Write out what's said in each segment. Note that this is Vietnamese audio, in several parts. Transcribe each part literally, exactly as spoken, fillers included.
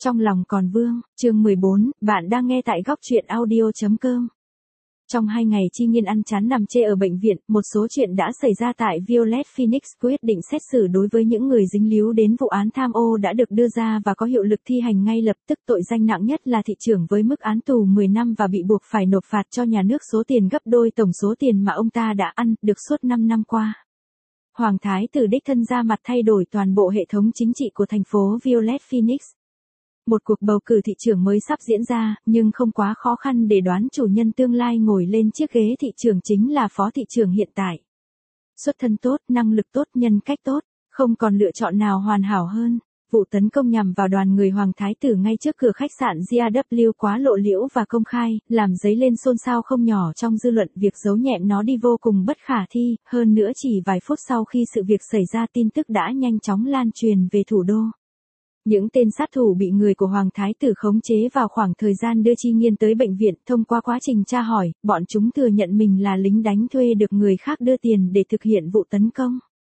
Trong lòng còn vương, chương mười bốn, bạn đang nghe tại góc truyện audio.com. Trong hai ngày Chi Nghiên ăn chán nằm chê ở bệnh viện, một số chuyện đã xảy ra tại Violet Phoenix. Quyết định xét xử đối với những người dính líu đến vụ án tham ô đã được đưa ra và có hiệu lực thi hành ngay lập tức. Tội danh nặng nhất là thị trưởng với mức án tù mười năm và bị buộc phải nộp phạt cho nhà nước số tiền gấp đôi tổng số tiền mà ông ta đã ăn được suốt năm năm qua. Hoàng thái tử đích thân ra mặt thay đổi toàn bộ hệ thống chính trị của thành phố Violet Phoenix. Một cuộc bầu cử thị trưởng mới sắp diễn ra, nhưng không quá khó khăn để đoán chủ nhân tương lai ngồi lên chiếc ghế thị trưởng chính là phó thị trưởng hiện tại. Xuất thân tốt, năng lực tốt, nhân cách tốt, không còn lựa chọn nào hoàn hảo hơn. Vụ tấn công nhằm vào đoàn người Hoàng thái tử ngay trước cửa khách sạn giê a vê quá lộ liễu và công khai, làm dấy lên xôn xao không nhỏ trong dư luận. Việc giấu nhẹm nó đi vô cùng bất khả thi, hơn nữa chỉ vài phút sau khi sự việc xảy ra tin tức đã nhanh chóng lan truyền về thủ đô. Những tên sát thủ bị người của Hoàng thái tử khống chế vào khoảng thời gian đưa Chi Nghiên tới bệnh viện. Thông qua quá trình tra hỏi, bọn chúng thừa nhận mình là lính đánh thuê được người khác đưa tiền để thực hiện vụ tấn công.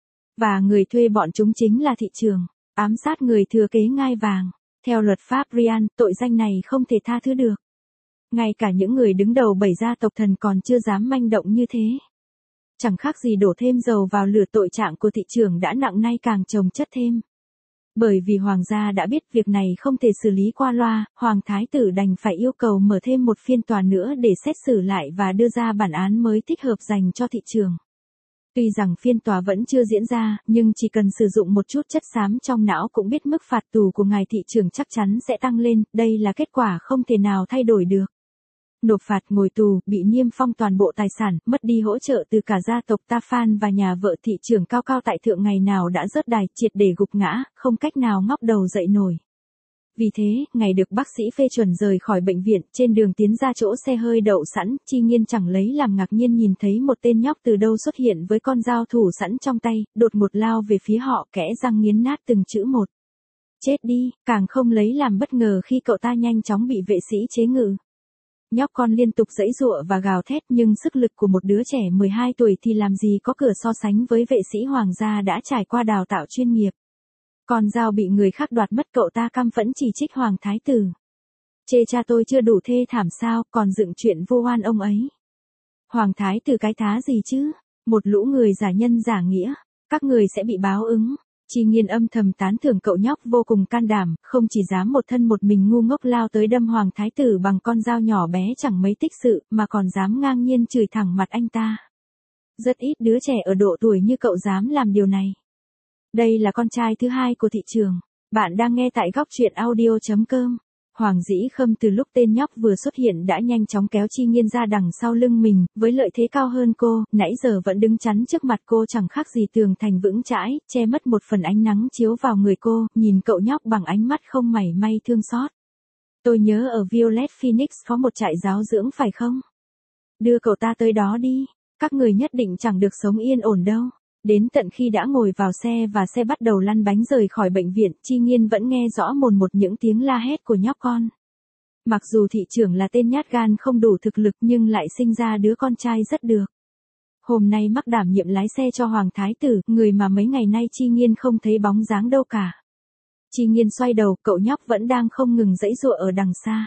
Và người thuê bọn chúng chính là thị trưởng, ám sát người thừa kế ngai vàng. Theo luật pháp Brian, tội danh này không thể tha thứ được. Ngay cả những người đứng đầu bảy gia tộc thần còn chưa dám manh động như thế. Chẳng khác gì đổ thêm dầu vào lửa. Tội trạng của thị trưởng đã nặng nay càng chồng chất thêm. Bởi vì hoàng gia đã biết việc này không thể xử lý qua loa, Hoàng thái tử đành phải yêu cầu mở thêm một phiên tòa nữa để xét xử lại và đưa ra bản án mới thích hợp dành cho thị trường. Tuy rằng phiên tòa vẫn chưa diễn ra, nhưng chỉ cần sử dụng một chút chất xám trong não cũng biết mức phạt tù của ngài thị trưởng chắc chắn sẽ tăng lên. Đây là kết quả không thể nào thay đổi được. Nộp phạt, ngồi tù, bị niêm phong toàn bộ tài sản, mất đi hỗ trợ từ cả gia tộc Tafan và nhà vợ thị trưởng cao cao tại thượng ngày nào đã rớt đài, triệt để gục ngã, không cách nào ngóc đầu dậy nổi. Vì thế, ngày được bác sĩ phê chuẩn rời khỏi bệnh viện, trên đường tiến ra chỗ xe hơi đậu sẵn, Chi Nghiên chẳng lấy làm ngạc nhiên nhìn thấy một tên nhóc từ đâu xuất hiện với con dao thủ sẵn trong tay, đột ngột lao về phía họ, kẽ răng nghiến nát từng chữ một. Chết đi, càng không lấy làm bất ngờ khi cậu ta nhanh chóng bị vệ sĩ chế ngự. Nhóc con liên tục giãy giụa và gào thét, nhưng sức lực của một đứa trẻ mười hai tuổi thì làm gì có cửa so sánh với vệ sĩ hoàng gia đã trải qua đào tạo chuyên nghiệp. Con dao bị người khác đoạt mất, cậu ta căm phẫn chỉ trích Hoàng thái tử. Chê cha tôi chưa đủ thê thảm sao, còn dựng chuyện vô oan ông ấy. Hoàng thái tử cái thá gì chứ, một lũ người giả nhân giả nghĩa, các người sẽ bị báo ứng. Chi Nghiên âm thầm tán thưởng cậu nhóc vô cùng can đảm, không chỉ dám một thân một mình ngu ngốc lao tới đâm Hoàng thái tử bằng con dao nhỏ bé chẳng mấy tích sự, mà còn dám ngang nhiên chửi thẳng mặt anh ta. Rất ít đứa trẻ ở độ tuổi như cậu dám làm điều này. Đây là con trai thứ hai của thị trường. Bạn đang nghe tại góc truyện audio.com. Hoàng Dĩ Khâm từ lúc tên nhóc vừa xuất hiện đã nhanh chóng kéo Chi Nghiên ra đằng sau lưng mình, với lợi thế cao hơn cô, nãy giờ vẫn đứng chắn trước mặt cô chẳng khác gì tường thành vững chãi, che mất một phần ánh nắng chiếu vào người cô, nhìn cậu nhóc bằng ánh mắt không mảy may thương xót. Tôi nhớ ở Violet Phoenix có một trại giáo dưỡng phải không? Đưa cậu ta tới đó đi, các người nhất định chẳng được sống yên ổn đâu. Đến tận khi đã ngồi vào xe và xe bắt đầu lăn bánh rời khỏi bệnh viện, Chi Nghiên vẫn nghe rõ mồn một những tiếng la hét của nhóc con. Mặc dù thị trưởng là tên nhát gan không đủ thực lực nhưng lại sinh ra đứa con trai rất được. Hôm nay mắc đảm nhiệm lái xe cho Hoàng thái tử, người mà mấy ngày nay Chi Nghiên không thấy bóng dáng đâu cả. Chi Nghiên xoay đầu, cậu nhóc vẫn đang không ngừng giãy giụa ở đằng xa.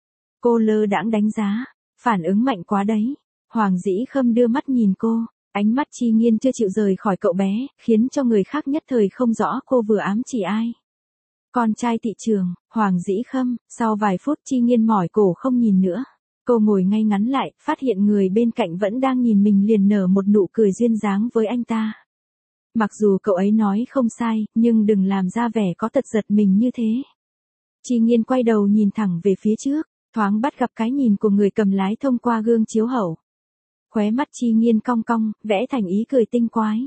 Cô lơ đãng đánh giá, phản ứng mạnh quá đấy. Hoàng Dĩ Khâm đưa mắt nhìn cô. Ánh mắt Chi Nghiên chưa chịu rời khỏi cậu bé, khiến cho người khác nhất thời không rõ cô vừa ám chỉ ai. Con trai thị trường, Hoàng Dĩ Khâm. Sau vài phút Chi Nghiên mỏi cổ không nhìn nữa. Cô ngồi ngay ngắn lại, phát hiện người bên cạnh vẫn đang nhìn mình liền nở một nụ cười duyên dáng với anh ta. Mặc dù cậu ấy nói không sai, nhưng đừng làm ra vẻ có tật giật mình như thế. Chi Nghiên quay đầu nhìn thẳng về phía trước, thoáng bắt gặp cái nhìn của người cầm lái thông qua gương chiếu hậu. Khóe mắt Chi Nghiên cong cong, vẽ thành ý cười tinh quái.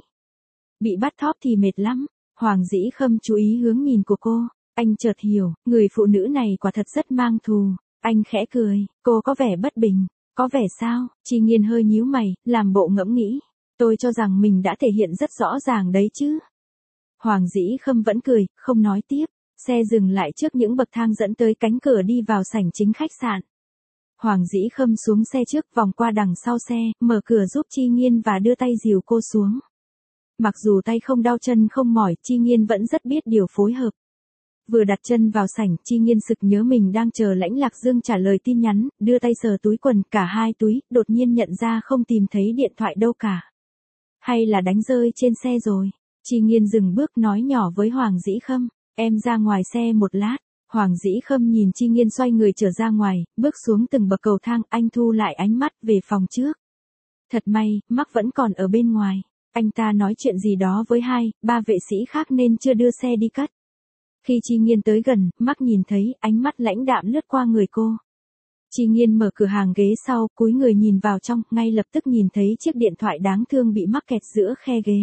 Bị bắt thóp thì mệt lắm. Hoàng Dĩ Khâm chú ý hướng nhìn của cô. Anh chợt hiểu, người phụ nữ này quả thật rất mang thù. Anh khẽ cười, cô có vẻ bất bình. Có vẻ sao? Chi Nghiên hơi nhíu mày, làm bộ ngẫm nghĩ. Tôi cho rằng mình đã thể hiện rất rõ ràng đấy chứ. Hoàng Dĩ Khâm vẫn cười, không nói tiếp. Xe dừng lại trước những bậc thang dẫn tới cánh cửa đi vào sảnh chính khách sạn. Hoàng Dĩ Khâm xuống xe trước, vòng qua đằng sau xe, mở cửa giúp Chi Nghiên và đưa tay dìu cô xuống. Mặc dù tay không đau chân không mỏi, Chi Nghiên vẫn rất biết điều phối hợp. Vừa đặt chân vào sảnh, Chi Nghiên sực nhớ mình đang chờ Lãnh Lạc Dương trả lời tin nhắn, đưa tay sờ túi quần, cả hai túi, đột nhiên nhận ra không tìm thấy điện thoại đâu cả. Hay là đánh rơi trên xe rồi? Chi Nghiên dừng bước nói nhỏ với Hoàng Dĩ Khâm, em ra ngoài xe một lát. Hoàng Dĩ Khâm nhìn Chi Nghiên xoay người trở ra ngoài, bước xuống từng bậc cầu thang, anh thu lại ánh mắt về phòng trước. Thật may, Mark vẫn còn ở bên ngoài. Anh ta nói chuyện gì đó với hai, ba vệ sĩ khác nên chưa đưa xe đi cất. Khi Chi Nghiên tới gần, Mark nhìn thấy, ánh mắt lãnh đạm lướt qua người cô. Chi Nghiên mở cửa hàng ghế sau, cúi người nhìn vào trong, ngay lập tức nhìn thấy chiếc điện thoại đáng thương bị mắc kẹt giữa khe ghế.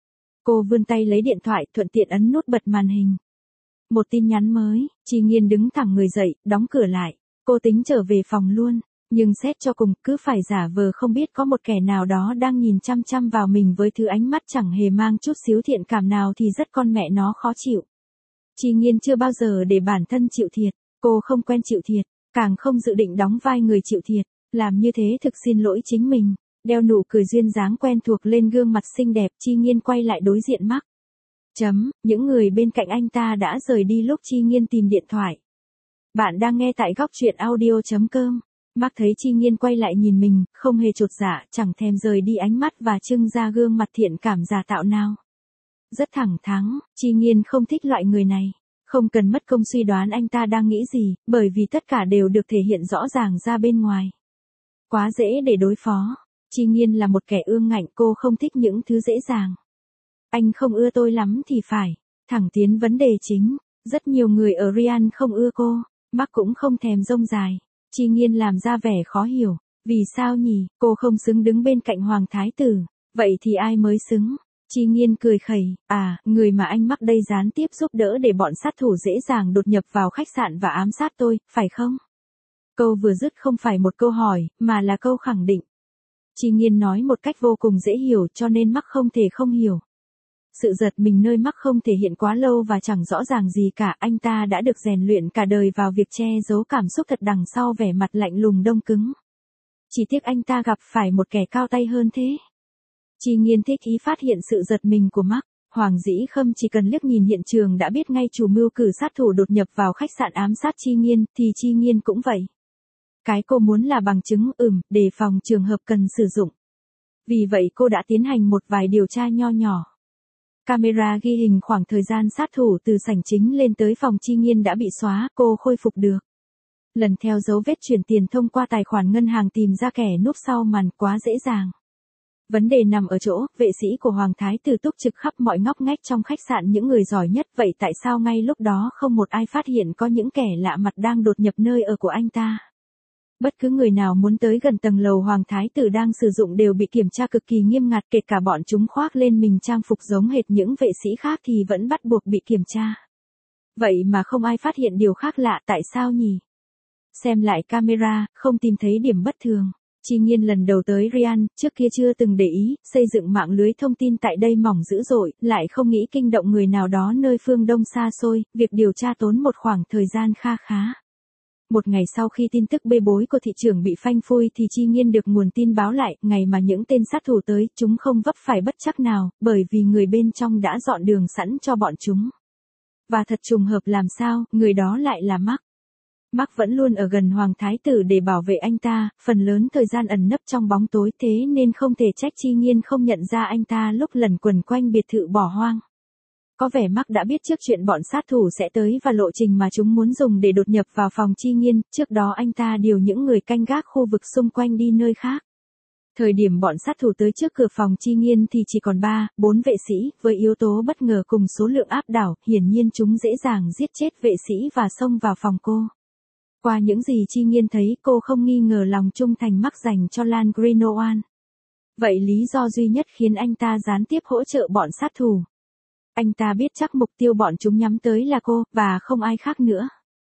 Cô vươn tay lấy điện thoại, thuận tiện ấn nút bật màn hình. Một tin nhắn mới, Chi Nghiên đứng thẳng người dậy, đóng cửa lại. Cô tính trở về phòng luôn, nhưng xét cho cùng, cứ phải giả vờ không biết có một kẻ nào đó đang nhìn chăm chăm vào mình với thứ ánh mắt chẳng hề mang chút xíu thiện cảm nào thì rất con mẹ nó khó chịu. Chi Nghiên chưa bao giờ để bản thân chịu thiệt, cô không quen chịu thiệt, càng không dự định đóng vai người chịu thiệt, làm như thế thực xin lỗi chính mình. Đeo nụ cười duyên dáng quen thuộc lên gương mặt xinh đẹp, Chi Nghiên quay lại đối diện Mark. Chấm, những người bên cạnh anh ta đã rời đi lúc Chi Nghiên tìm điện thoại. Bạn đang nghe tại góc truyện audio.com. Mark thấy Chi Nghiên quay lại nhìn mình, không hề chột dạ, chẳng thèm rời đi ánh mắt và trưng ra gương mặt thiện cảm giả tạo nào. Rất thẳng thắn, Chi Nghiên không thích loại người này. Không cần mất công suy đoán anh ta đang nghĩ gì, bởi vì tất cả đều được thể hiện rõ ràng ra bên ngoài. Quá dễ để đối phó. Chi Nghiên là một kẻ ương ngạnh, cô không thích những thứ dễ dàng. Anh không ưa tôi lắm thì phải. Thẳng tiến vấn đề chính. Rất nhiều người ở Riyadh không ưa cô. Mark cũng không thèm rông dài. Chi Nghiên làm ra vẻ khó hiểu. Vì sao nhỉ, cô không xứng đứng bên cạnh Hoàng Thái Tử. Vậy thì ai mới xứng? Chi Nghiên cười khẩy, à, người mà anh Mark đây gián tiếp giúp đỡ để bọn sát thủ dễ dàng đột nhập vào khách sạn và ám sát tôi, phải không? Câu vừa dứt không phải một câu hỏi, mà là câu khẳng định. Chi Nghiên nói một cách vô cùng dễ hiểu cho nên Mark không thể không hiểu. Sự giật mình nơi Mark không thể hiện quá lâu và chẳng rõ ràng gì cả, anh ta đã được rèn luyện cả đời vào việc che giấu cảm xúc thật đằng sau vẻ mặt lạnh lùng đông cứng. Chỉ tiếc anh ta gặp phải một kẻ cao tay hơn thế. Chi Nghiên thích ý phát hiện sự giật mình của Mark. Hoàng Dĩ Khâm chỉ cần liếc nhìn hiện trường đã biết ngay chủ mưu cử sát thủ đột nhập vào khách sạn ám sát Chi Nghiên, thì Chi Nghiên cũng vậy. Cái cô muốn là bằng chứng, ừm, đề phòng trường hợp cần sử dụng. Vì vậy cô đã tiến hành một vài điều tra nho nhỏ. Camera ghi hình khoảng thời gian sát thủ từ sảnh chính lên tới phòng Chi Nghiên đã bị xóa, cô khôi phục được. Lần theo dấu vết chuyển tiền thông qua tài khoản ngân hàng tìm ra kẻ núp sau màn quá dễ dàng. Vấn đề nằm ở chỗ, vệ sĩ của Hoàng Thái Tử túc trực khắp mọi ngóc ngách trong khách sạn những người giỏi nhất, vậy tại sao ngay lúc đó không một ai phát hiện có những kẻ lạ mặt đang đột nhập nơi ở của anh ta? Bất cứ người nào muốn tới gần tầng lầu Hoàng Thái Tử đang sử dụng đều bị kiểm tra cực kỳ nghiêm ngặt, kể cả bọn chúng khoác lên mình trang phục giống hệt những vệ sĩ khác thì vẫn bắt buộc bị kiểm tra. Vậy mà không ai phát hiện điều khác lạ, tại sao nhỉ? Xem lại camera, không tìm thấy điểm bất thường. Chi Nghiên lần đầu tới Riyadh, trước kia chưa từng để ý, xây dựng mạng lưới thông tin tại đây mỏng dữ dội, lại không nghĩ kinh động người nào đó nơi phương Đông xa xôi, việc điều tra tốn một khoảng thời gian kha khá. Một ngày sau khi tin tức bê bối của thị trưởng bị phanh phui thì Chi Nghiên được nguồn tin báo lại, ngày mà những tên sát thủ tới, chúng không vấp phải bất trắc nào, bởi vì người bên trong đã dọn đường sẵn cho bọn chúng. Và thật trùng hợp làm sao, người đó lại là Mark. Mark vẫn luôn ở gần Hoàng Thái Tử để bảo vệ anh ta, phần lớn thời gian ẩn nấp trong bóng tối, thế nên không thể trách Chi Nghiên không nhận ra anh ta lúc lẩn quẩn quanh biệt thự bỏ hoang. Có vẻ Mark đã biết trước chuyện bọn sát thủ sẽ tới và lộ trình mà chúng muốn dùng để đột nhập vào phòng Chi Nghiên, trước đó anh ta điều những người canh gác khu vực xung quanh đi nơi khác. Thời điểm bọn sát thủ tới trước cửa phòng Chi Nghiên thì chỉ còn ba, bốn vệ sĩ, với yếu tố bất ngờ cùng số lượng áp đảo, hiển nhiên chúng dễ dàng giết chết vệ sĩ và xông vào phòng cô. Qua những gì Chi Nghiên thấy, cô không nghi ngờ lòng trung thành Mark dành cho Lan Greenowan. Vậy lý do duy nhất khiến anh ta gián tiếp hỗ trợ bọn sát thủ. Anh ta biết chắc mục tiêu bọn chúng nhắm tới là cô, và không ai khác nữa.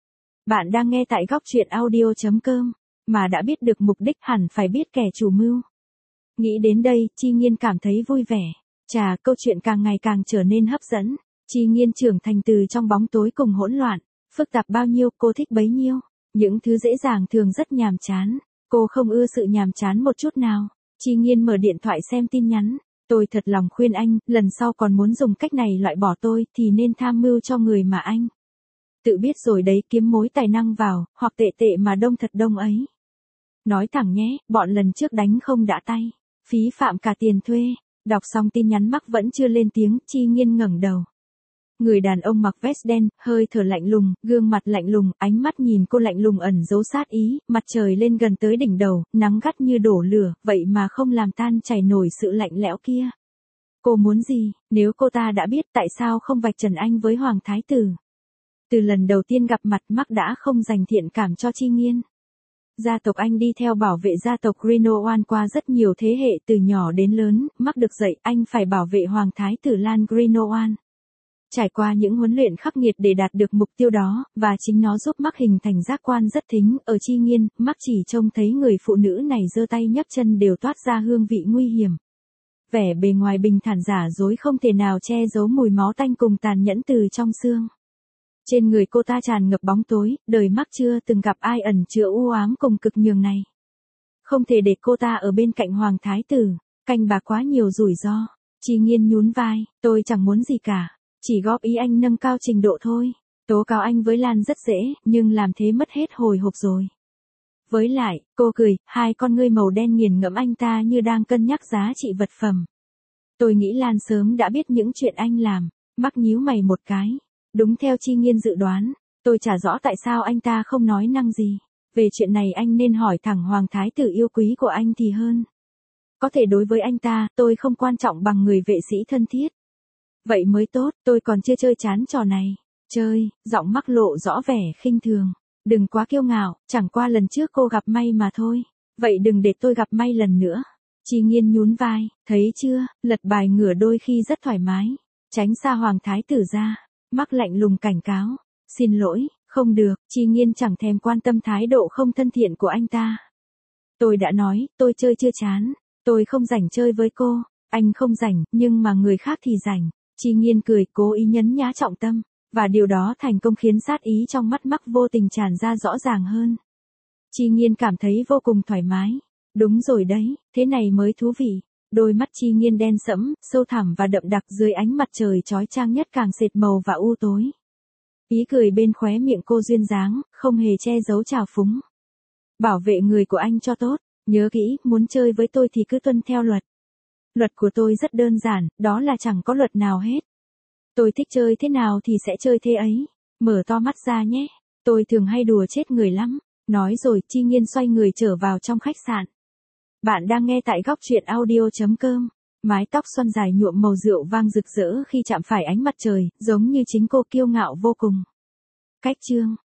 Bạn đang nghe tại góc truyện audio.com, mà đã biết được mục đích hẳn phải biết kẻ chủ mưu. Nghĩ đến đây, Chi Nghiên cảm thấy vui vẻ. Chà, câu chuyện càng ngày càng trở nên hấp dẫn. Chi Nghiên trưởng thành từ trong bóng tối cùng hỗn loạn. Phức tạp bao nhiêu, cô thích bấy nhiêu. Những thứ dễ dàng thường rất nhàm chán. Cô không ưa sự nhàm chán một chút nào. Chi Nghiên mở điện thoại xem tin nhắn. Tôi thật lòng khuyên anh, lần sau còn muốn dùng cách này loại bỏ tôi thì nên tham mưu cho người mà anh Tự biết rồi đấy, kiếm mối tài năng vào, hoặc tệ tệ mà đông thật đông ấy. Nói thẳng nhé, bọn lần trước đánh không đã tay. Phí phạm cả tiền thuê. Đọc xong tin nhắn Mark vẫn chưa lên tiếng, Chi Nghiên ngẩng đầu. Người đàn ông mặc vest đen, hơi thở lạnh lùng, gương mặt lạnh lùng, ánh mắt nhìn cô lạnh lùng ẩn giấu sát ý, mặt trời lên gần tới đỉnh đầu, nắng gắt như đổ lửa, vậy mà không làm tan chảy nổi sự lạnh lẽo kia. Cô muốn gì, nếu cô ta đã biết tại sao không vạch trần anh với Hoàng Thái Tử? Từ lần đầu tiên gặp mặt Mark đã không dành thiện cảm cho Chi Nghiên. Gia tộc anh đi theo bảo vệ gia tộc Greenowald qua rất nhiều thế hệ từ nhỏ đến lớn, Mark được dạy anh phải bảo vệ Hoàng Thái Tử Lan Greenowald. Trải qua những huấn luyện khắc nghiệt để đạt được mục tiêu đó, và chính nó giúp Mark hình thành giác quan rất thính, ở Chi Nghiên, Mark chỉ trông thấy người phụ nữ này giơ tay nhấc chân đều toát ra hương vị nguy hiểm. Vẻ bề ngoài bình thản giả dối không thể nào che giấu mùi máu tanh cùng tàn nhẫn từ trong xương. Trên người cô ta tràn ngập bóng tối, đời Mark chưa từng gặp ai ẩn chứa u ám cùng cực nhường này. Không thể để cô ta ở bên cạnh Hoàng Thái Tử, canh bạc quá nhiều rủi ro. Chi Nghiên nhún vai, tôi chẳng muốn gì cả, chỉ góp ý anh nâng cao trình độ thôi. Tố cáo anh với Lan rất dễ, nhưng làm thế mất hết hồi hộp rồi. Với lại, cô cười, hai con ngươi màu đen nghiền ngẫm anh ta như đang cân nhắc giá trị vật phẩm. Tôi nghĩ Lan sớm đã biết những chuyện anh làm. Mark nhíu mày một cái. Đúng theo Chi Nghiên dự đoán, tôi chả rõ tại sao anh ta không nói năng gì. Về chuyện này anh nên hỏi thẳng Hoàng Thái Tử yêu quý của anh thì hơn. Có thể đối với anh ta, tôi không quan trọng bằng người vệ sĩ thân thiết. Vậy mới tốt, tôi còn chưa chơi chán trò này. Chơi, giọng Mark lộ rõ vẻ khinh thường. Đừng quá kiêu ngạo, chẳng qua lần trước cô gặp may mà thôi. Vậy đừng để tôi gặp may lần nữa. Chi Nghiên nhún vai, thấy chưa, lật bài ngửa đôi khi rất thoải mái. Tránh xa Hoàng Thái Tử ra. Mark lạnh lùng cảnh cáo. Xin lỗi, không được, Chi Nghiên chẳng thèm quan tâm thái độ không thân thiện của anh ta. Tôi đã nói, tôi chơi chưa chán. Tôi không rảnh chơi với cô. Anh không rảnh, nhưng mà người khác thì rảnh. Chi Nghiên cười, cố ý nhấn nhá trọng tâm. Và điều đó thành công khiến sát ý trong mắt Mark vô tình tràn ra rõ ràng hơn. Chi Nghiên cảm thấy vô cùng thoải mái. Đúng rồi đấy, thế này mới thú vị. Đôi mắt Chi Nghiên đen sẫm, sâu thẳm và đậm đặc dưới ánh mặt trời chói chang nhất càng sệt màu và u tối. Ý cười bên khóe miệng cô duyên dáng, không hề che giấu trào phúng. Bảo vệ người của anh cho tốt, nhớ kỹ, muốn chơi với tôi thì cứ tuân theo luật. Luật của tôi rất đơn giản, đó là chẳng có luật nào hết. Tôi thích chơi thế nào thì sẽ chơi thế ấy. Mở to mắt ra nhé. Tôi thường hay đùa chết người lắm. Nói rồi, Chi Nghiên xoay người trở vào trong khách sạn. Bạn đang nghe tại góc truyện audio chấm com. Mái tóc xoăn dài nhuộm màu rượu vang rực rỡ khi chạm phải ánh mặt trời, giống như chính cô kiêu ngạo vô cùng. Cách chương